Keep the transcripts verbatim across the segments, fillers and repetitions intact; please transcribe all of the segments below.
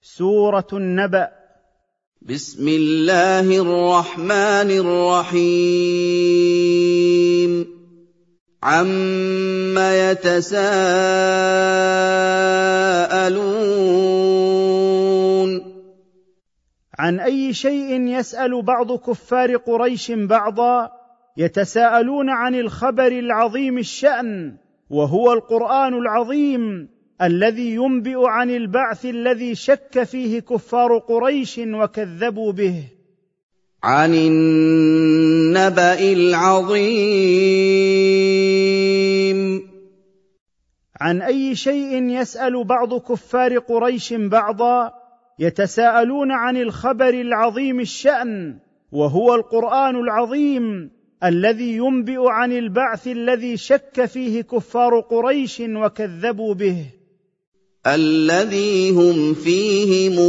سورة النبأ. بسم الله الرحمن الرحيم. عَمَّ يتساءلون. عن أي شيء يسأل بعض كفار قريش بعضا، يتساءلون عن الخبر العظيم الشأن، وهو القرآن العظيم الذي ينبئ عن البعث الذي شك فيه كفار قريش وكذبوا به. عن النبأ العظيم. عن أي شيء يسأل بعض كفار قريش بعضا، يتساءلون عن الخبر العظيم الشأن، وهو القرآن العظيم الذي ينبئ عن البعث الذي شك فيه كفار قريش وكذبوا به. الذي هم فيه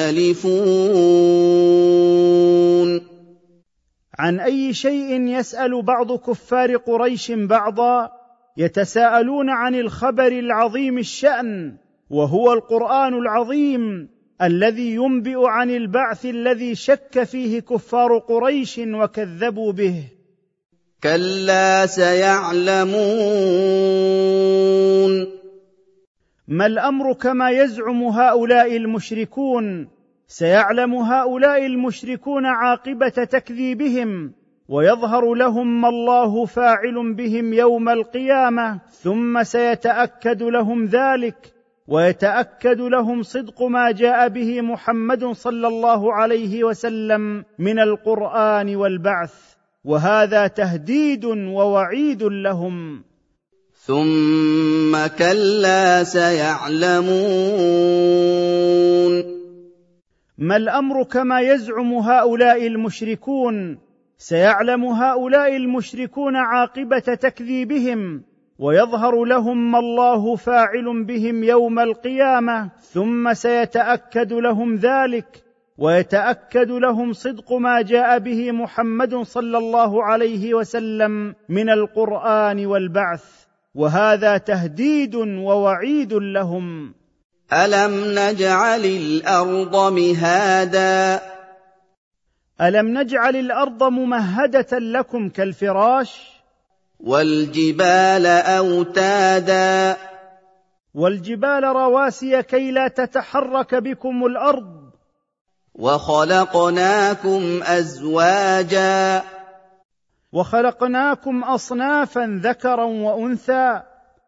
مختلفون. عن أي شيء يسأل بعض كفار قريش بعضا، يتساءلون عن الخبر العظيم الشأن، وهو القرآن العظيم الذي ينبئ عن البعث الذي شك فيه كفار قريش وكذبوا به. كلا سيعلمون. ما الأمر كما يزعم هؤلاء المشركون، سيعلم هؤلاء المشركون عاقبة تكذيبهم، ويظهر لهم ما الله فاعل بهم يوم القيامة، ثم سيتأكد لهم ذلك، ويتأكد لهم صدق ما جاء به محمد صلى الله عليه وسلم من القرآن والبعث، وهذا تهديد ووعيد لهم. ثم كلا سيعلمون. ما الأمر كما يزعم هؤلاء المشركون، سيعلم هؤلاء المشركون عاقبة تكذيبهم، ويظهر لهم ما الله فاعل بهم يوم القيامة، ثم سيتأكد لهم ذلك، ويتأكد لهم صدق ما جاء به محمد صلى الله عليه وسلم من القرآن والبعث، وهذا تهديد ووعيد لهم. ألم نجعل الأرض مهادا. ألم نجعل الأرض ممهدة لكم كالفراش، والجبال أوتادا. والجبال رواسي كي لا تتحرك بكم الأرض. وخلقناكم أزواجا. وخلقناكم أصنافا ذكرا وأنثى.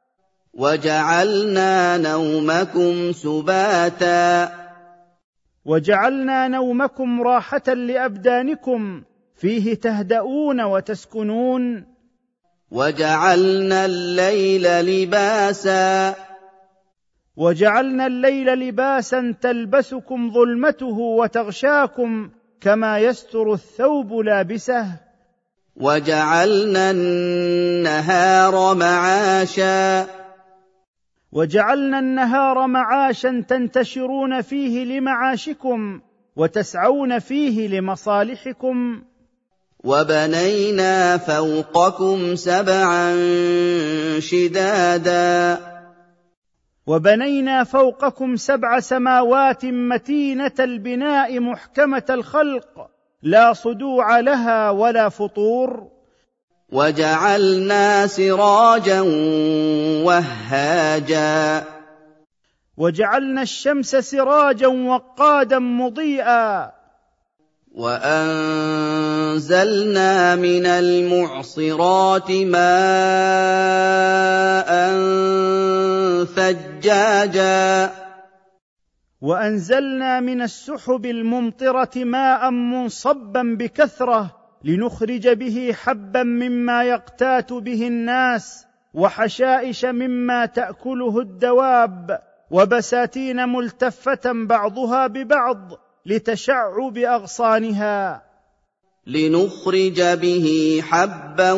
وجعلنا نومكم سباتا. وجعلنا نومكم راحة لأبدانكم، فيه تهدؤون وتسكنون. وجعلنا الليل لباسا. وجعلنا الليل لباسا تلبسكم ظلمته وتغشاكم، كما يستر الثوب لابسه. وجعلنا النهار معاشا. وجعلنا النهار معاشا تنتشرون فيه لمعاشكم، وتسعون فيه لمصالحكم. وبنينا فوقكم سبعا شدادا. وبنينا فوقكم سبع سماوات متينة البناء محكمة الخلق، لا صدوع لها ولا فطور. وجعلنا سراجا وهاجا. وجعلنا الشمس سراجا وقادا مضيئا. وأنزلنا من المعصرات ماء ثجاجا. وأنزلنا من السحب الممطرة ماء منصبا بكثرة، لنخرج به حبا مما يقتات به الناس، وحشائش مما تأكله الدواب، وبساتين ملتفة بعضها ببعض لتشعب أغصانها. لنخرج به حبا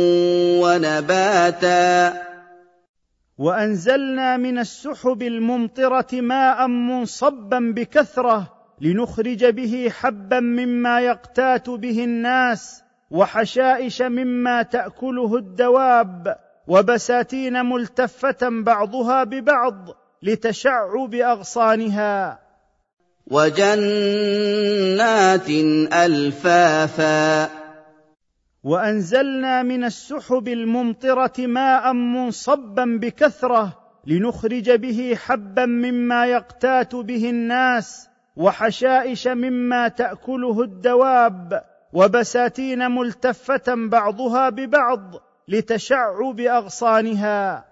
ونباتا. وأنزلنا من السحب الممطرة ماء منصبا بكثرة، لنخرج به حبا مما يقتات به الناس، وحشائش مما تأكله الدواب، وبساتين ملتفة بعضها ببعض لتشعب أغصانها. وَجَنَّاتٍ أَلْفَافًا وأنزلنا من السحب الممطرة ماء منصبا بكثرة لنخرج به حبا مما يقتات به الناس وحشائش مما تأكله الدواب وبساتين ملتفة بعضها ببعض لتشعب أغصانها.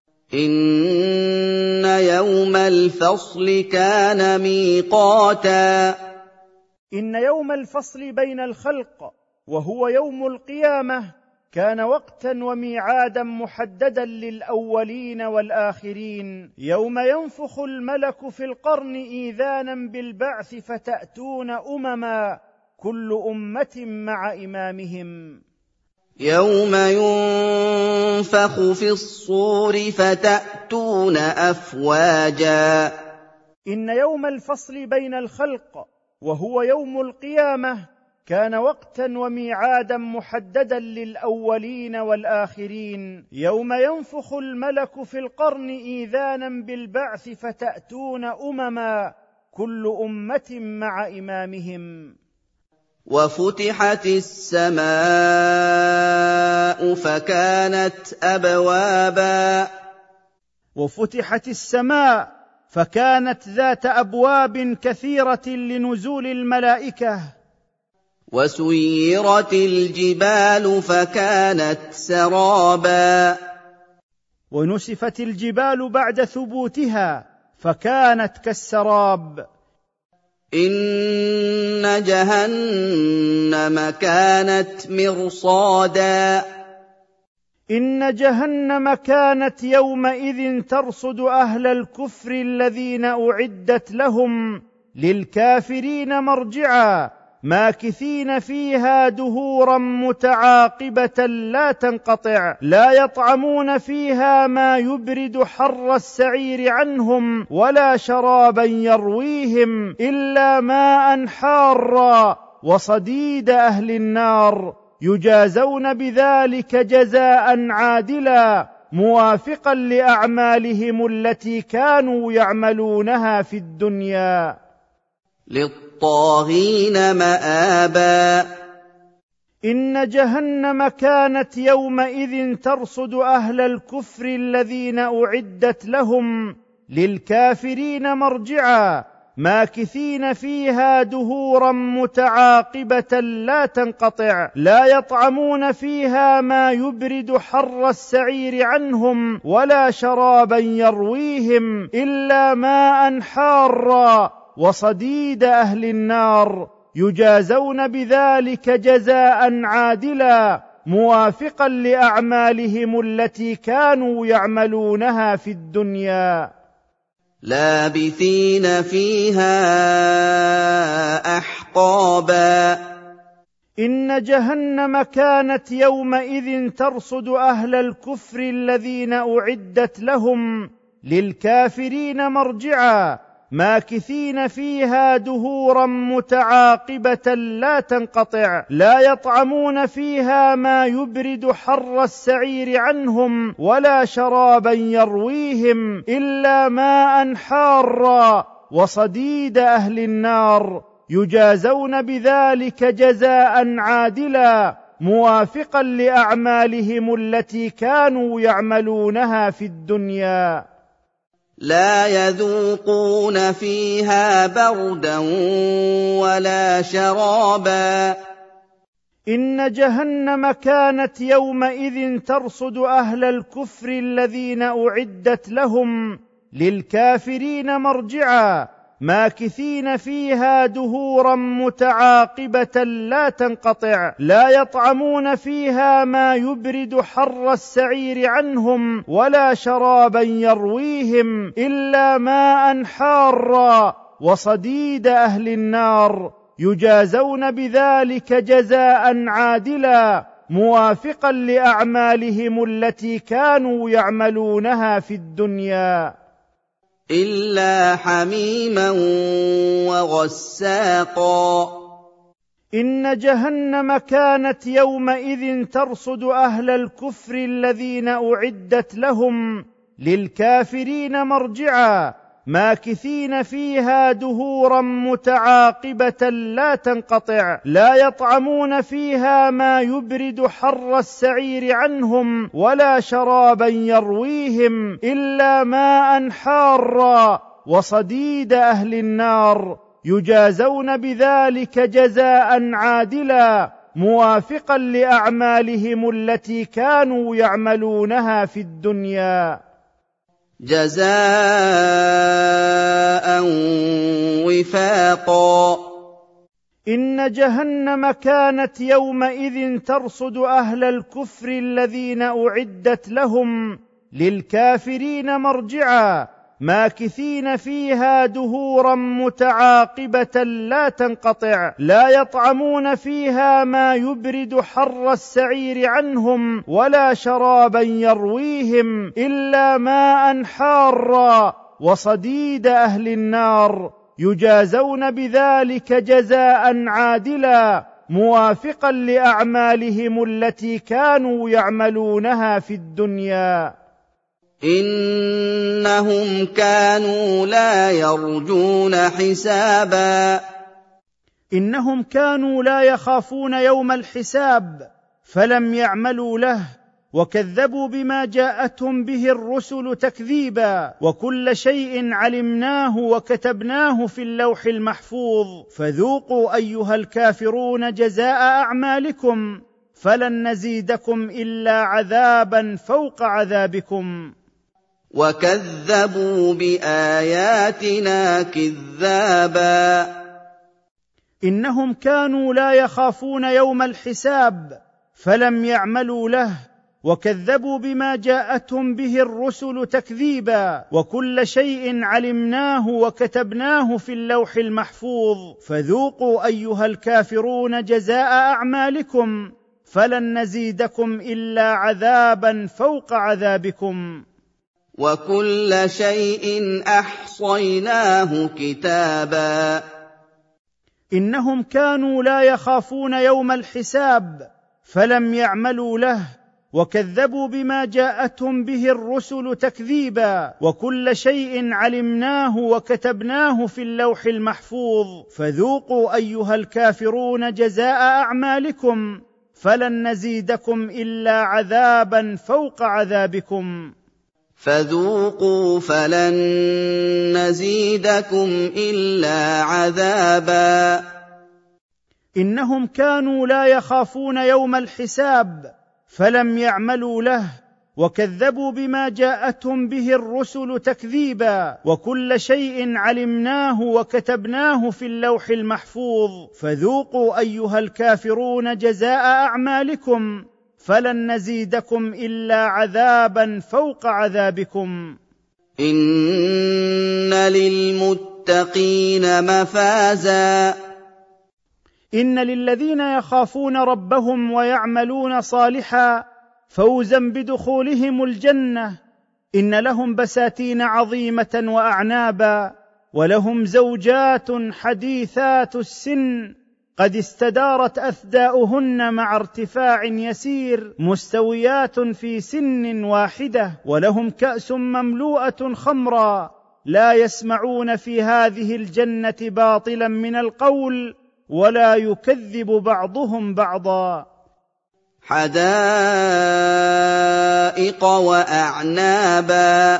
إِنَّ يَوْمَ الْفَصْلِ كَانَ مِيقَاتًا إن يوم الفصل بين الخلق وهو يوم القيامة كان وقتا وميعادا محددا للأولين والآخرين، يوم ينفخ الملك في القرن إيذانا بالبعث فتأتون أمما كل أمة مع إمامهم. يَوْمَ يُنفَخُ فِي الصُّورِ فَتَأْتُونَ أَفْوَاجًا إن يوم الفصل بين الخلق وهو يوم القيامة كان وقتا وميعادا محددا للأولين والآخرين، يوم ينفخ الملك في القرن إيذانا بالبعث فتأتون أمما كل أمة مع إمامهم. وَفُتِحَتِ السَّمَاءُ فَكَانَتْ أَبْوَابًا وفتحت السماء فكانت ذات أبواب كثيرة لنزول الملائكة. وَسُيِّرَتِ الْجِبَالُ فَكَانَتْ سَرَابًا ونسفت الجبال بعد ثبوتها فكانت كالسراب. إِنَّ جَهَنَّمَ كَانَتْ مِرْصَادًا إن جهنم كانت يومئذ ترصد أهل الكفر الذين أعدت لهم للكافرين مرجعا ماكثين فيها دهورا متعاقبة لا تنقطع، لا يطعمون فيها ما يبرد حر السعير عنهم ولا شرابا يرويهم إلا ماء حارا وصديد أهل النار، يجازون بذلك جزاء عادلا موافقا لأعمالهم التي كانوا يعملونها في الدنيا. للطاغين مآبا إن جهنم كانت يومئذ ترصد أهل الكفر الذين أعدت لهم للكافرين مرجعا ماكثين فيها دهورا متعاقبة لا تنقطع، لا يطعمون فيها ما يبرد حر السعير عنهم ولا شرابا يرويهم إلا ماء حارا وصديد أهل النار، يجازون بذلك جزاء عادلا موافقا لأعمالهم التي كانوا يعملونها في الدنيا. لابثين فيها أحقابا إن جهنم كانت يومئذ ترصد أهل الكفر الذين أعدت لهم للكافرين مرجعا ماكثين فيها دهورا متعاقبة لا تنقطع، لا يطعمون فيها ما يبرد حر السعير عنهم ولا شرابا يرويهم إلا ماء حارا وصديد أهل النار، يجازون بذلك جزاء عادلا موافقا لأعمالهم التي كانوا يعملونها في الدنيا. لا يذوقون فيها بردا ولا شرابا إن جهنم كانت يومئذ ترصد أهل الكفر الذين أعدت لهم للكافرين مرجعا ماكثين فيها دهورا متعاقبة لا تنقطع، لا يطعمون فيها ما يبرد حر السعير عنهم ولا شرابا يرويهم إلا ماء حارا وصديد أهل النار، يجازون بذلك جزاء عادلا موافقا لأعمالهم التي كانوا يعملونها في الدنيا. إلا حميما وغساقا إن جهنم كانت يومئذ ترصد أهل الكفر الذين أعدت لهم للكافرين مرجعا ماكثين فيها دهورا متعاقبة لا تنقطع، لا يطعمون فيها ما يبرد حر السعير عنهم ولا شرابا يرويهم إلا ماء حارا وصديد أهل النار، يجازون بذلك جزاء عادلا موافقا لأعمالهم التي كانوا يعملونها في الدنيا. جزاء وفاقا. إن جهنم كانت يومئذ ترصد أهل الكفر الذين أعدت لهم للكافرين مرجعا، ماكثين فيها دهورا متعاقبة لا تنقطع، لا يطعمون فيها ما يبرد حر السعير عنهم ولا شرابا يرويهم إلا ماء حارا وصديد أهل النار، يجازون بذلك جزاء عادلا موافقا لأعمالهم التي كانوا يعملونها في الدنيا. إنهم كانوا لا يرجون حسابا. إنهم كانوا لا يخافون يوم الحساب فلم يعملوا له، وكذبوا بما جاءتهم به الرسل تكذيبا، وكل شيء علمناه وكتبناه في اللوح المحفوظ، فذوقوا أيها الكافرون جزاء أعمالكم فلن نزيدكم إلا عذابا فوق عذابكم. وكذبوا بآياتنا كذابا. إنهم كانوا لا يخافون يوم الحساب فلم يعملوا له، وكذبوا بما جاءتهم به الرسل تكذيبا، وكل شيء علمناه وكتبناه في اللوح المحفوظ، فذوقوا أيها الكافرون جزاء أعمالكم فلن نزيدكم إلا عذابا فوق عذابكم. وكل شيء أحصيناه كتابا. إنهم كانوا لا يخافون يوم الحساب فلم يعملوا له، وكذبوا بما جاءتهم به الرسل تكذيبا، وكل شيء علمناه وكتبناه في اللوح المحفوظ، فذوقوا أيها الكافرون جزاء أعمالكم فلن نزيدكم إلا عذابا فوق عذابكم. فذوقوا فلن نزيدكم إلا عذابا. إنهم كانوا لا يخافون يوم الحساب فلم يعملوا له، وكذبوا بما جاءتهم به الرسل تكذيبا، وكل شيء علمناه وكتبناه في اللوح المحفوظ، فذوقوا أيها الكافرون جزاء أعمالكم فلن نزيدكم إلا عذابا فوق عذابكم. إن للمتقين مفازا. إن للذين يخافون ربهم ويعملون صالحا فوزا بدخولهم الجنة، إن لهم بساتين عظيمة وأعنابا، ولهم زوجات حديثات السن قد استدارت أثداؤهن مع ارتفاع يسير، مستويات في سن واحدة، ولهم كأس مملوءة خمرا، لا يسمعون في هذه الجنة باطلا من القول ولا يكذب بعضهم بعضا. حدائق وأعنابا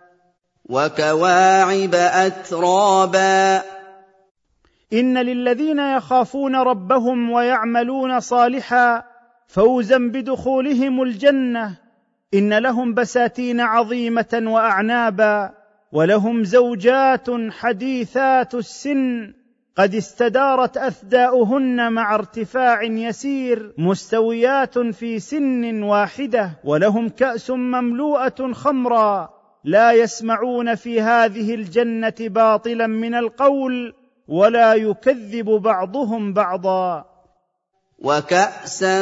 وكواعب أترابا. إن للذين يخافون ربهم ويعملون صالحا فوزا بدخولهم الجنة، إن لهم بساتين عظيمة وأعنابا، ولهم زوجات حديثات السن قد استدارت أثداؤهن مع ارتفاع يسير، مستويات في سن واحدة، ولهم كأس مملوءة خمرا، لا يسمعون في هذه الجنة باطلا من القول ولا يكذب بعضهم بعضا. وكأسا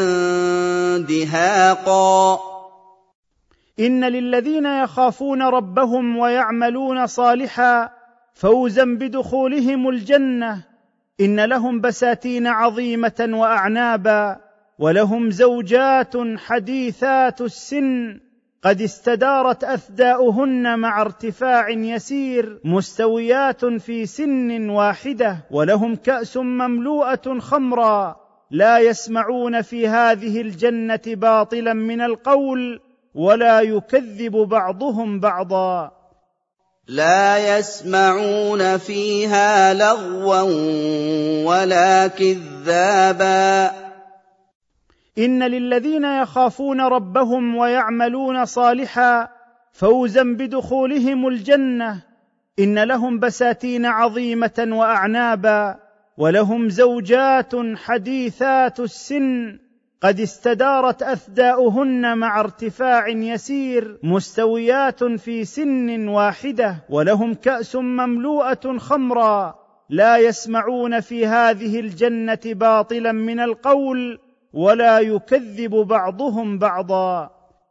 دهاقا. إن للذين يخافون ربهم ويعملون صالحا فوزا بدخولهم الجنة، إن لهم بساتين عظيمة وأعنابا، ولهم زوجات حديثات السن قد استدارت أثداؤهن مع ارتفاع يسير مستويات في سن واحدة، ولهم كأس مملوءة خمرا لا يسمعون في هذه الجنة باطلا من القول ولا يكذب بعضهم بعضا. لا يسمعون فيها لغوا ولا كذابا. إن للذين يخافون ربهم ويعملون صالحا فوزا بدخولهم الجنة. إن لهم بساتين عظيمة وأعنابا، ولهم زوجات حديثات السن قد استدارت أثداؤهن مع ارتفاع يسير مستويات في سن واحدة، ولهم كأس مملوءة خمرا لا يسمعون في هذه الجنة باطلا من القول ولا يكذب بعضهم بعضا.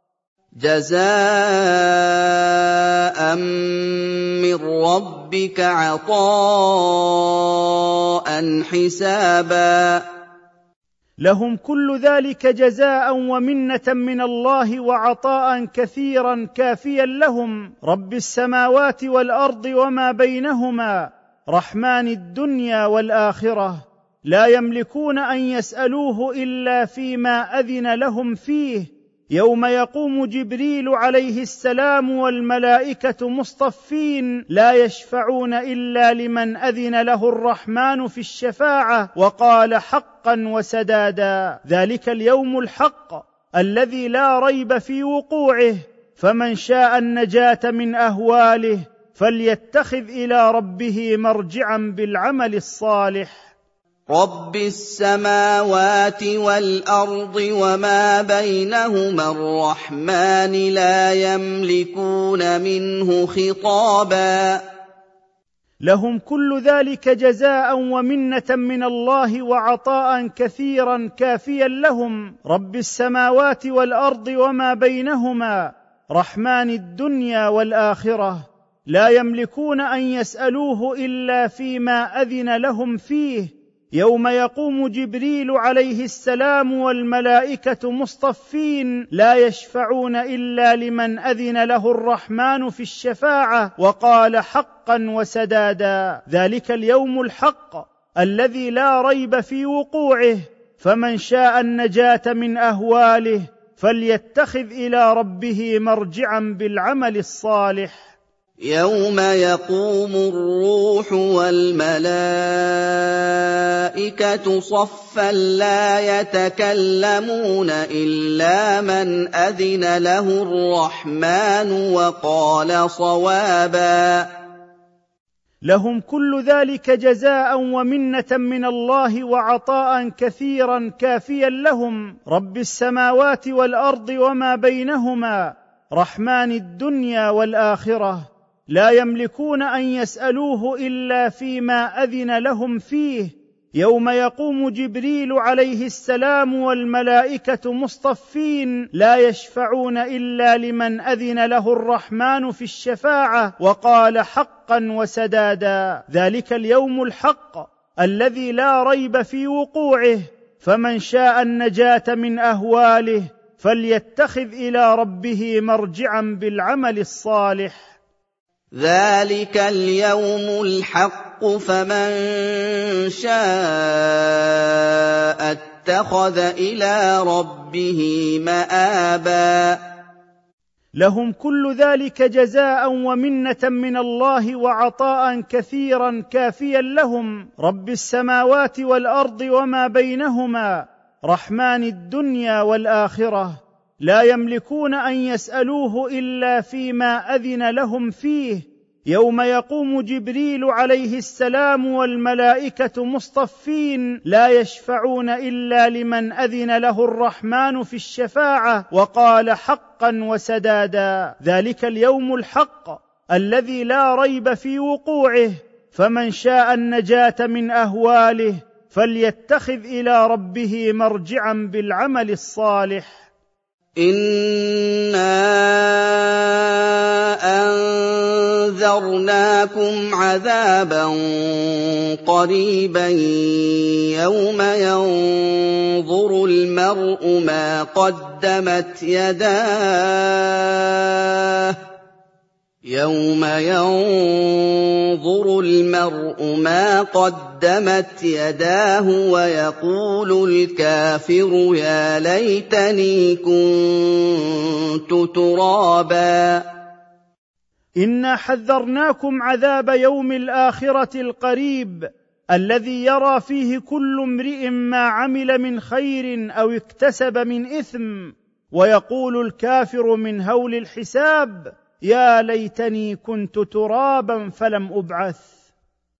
جزاء من ربك عطاء حسابا. لهم كل ذلك جزاء ومنة من الله وعطاء كثيرا كافيا لهم، رب السماوات والأرض وما بينهما، رحمن الدنيا والآخرة، لا يملكون أن يسألوه إلا فيما أذن لهم فيه، يوم يقوم جبريل عليه السلام والملائكة مصطفين لا يشفعون إلا لمن أذن له الرحمن في الشفاعة وقال حقا وسدادا. ذلك اليوم الحق الذي لا ريب في وقوعه، فمن شاء النجاة من أهواله فليتخذ إلى ربه مرجعا بالعمل الصالح. رب السماوات والأرض وما بينهما الرحمن لا يملكون منه خطابا. لهم كل ذلك جزاء ومنة من الله وعطاء كثيرا كافيا لهم، رب السماوات والأرض وما بينهما، رحمن الدنيا والآخرة، لا يملكون أن يسألوه إلا فيما أذن لهم فيه، يوم يقوم جبريل عليه السلام والملائكة مصطفين لا يشفعون إلا لمن أذن له الرحمن في الشفاعة وقال حقا وسدادا. ذلك اليوم الحق الذي لا ريب في وقوعه، فمن شاء النجاة من أهواله فليتخذ إلى ربه مرجعا بالعمل الصالح. يوم يقوم الروح والملائكة صفا لا يتكلمون إلا من أذن له الرحمن وقال صوابا. لهم كل ذلك جزاء ومنة من الله وعطاء كثيرا كافيا لهم، رب السماوات والأرض وما بينهما، رحمن الدنيا والآخرة، لا يملكون أن يسألوه إلا فيما أذن لهم فيه، يوم يقوم جبريل عليه السلام والملائكة مصطفين لا يشفعون إلا لمن أذن له الرحمن في الشفاعة وقال حقا وسدادا. ذلك اليوم الحق الذي لا ريب في وقوعه، فمن شاء النجاة من أهواله فليتخذ إلى ربه مرجعا بالعمل الصالح. ذلك اليوم الحق فمن شاء اتخذ إلى ربه مآبا. لهم كل ذلك جزاء ومنة من الله وعطاء كثيرا كافيا لهم، رب السماوات والأرض وما بينهما، رحمن الدنيا والآخرة، لا يملكون أن يسألوه إلا فيما أذن لهم فيه، يوم يقوم جبريل عليه السلام والملائكة مصطفين لا يشفعون إلا لمن أذن له الرحمن في الشفاعة وقال حقا وسدادا. ذلك اليوم الحق الذي لا ريب في وقوعه، فمن شاء النجاة من أهواله فليتخذ إلى ربه مرجعا بالعمل الصالح. إنا حَذَّرْنَاكُمْ عَذَابًا قَرِيبًا يَوْمَ يَنظُرُ الْمَرْءُ مَا قَدَّمَتْ يَدَاهُ يَوْمَ يَنظُرُ الْمَرْءُ مَا قَدَّمَتْ يَدَاهُ وَيَقُولُ الْكَافِرُ يَا لَيْتَنِي كُنتُ تُرَابًا إنا حذرناكم عذاب يوم الآخرة القريب الذي يرى فيه كل امرئ ما عمل من خير أو اكتسب من إثم، ويقول الكافر من هول الحساب: يا ليتني كنت ترابا فلم أبعث.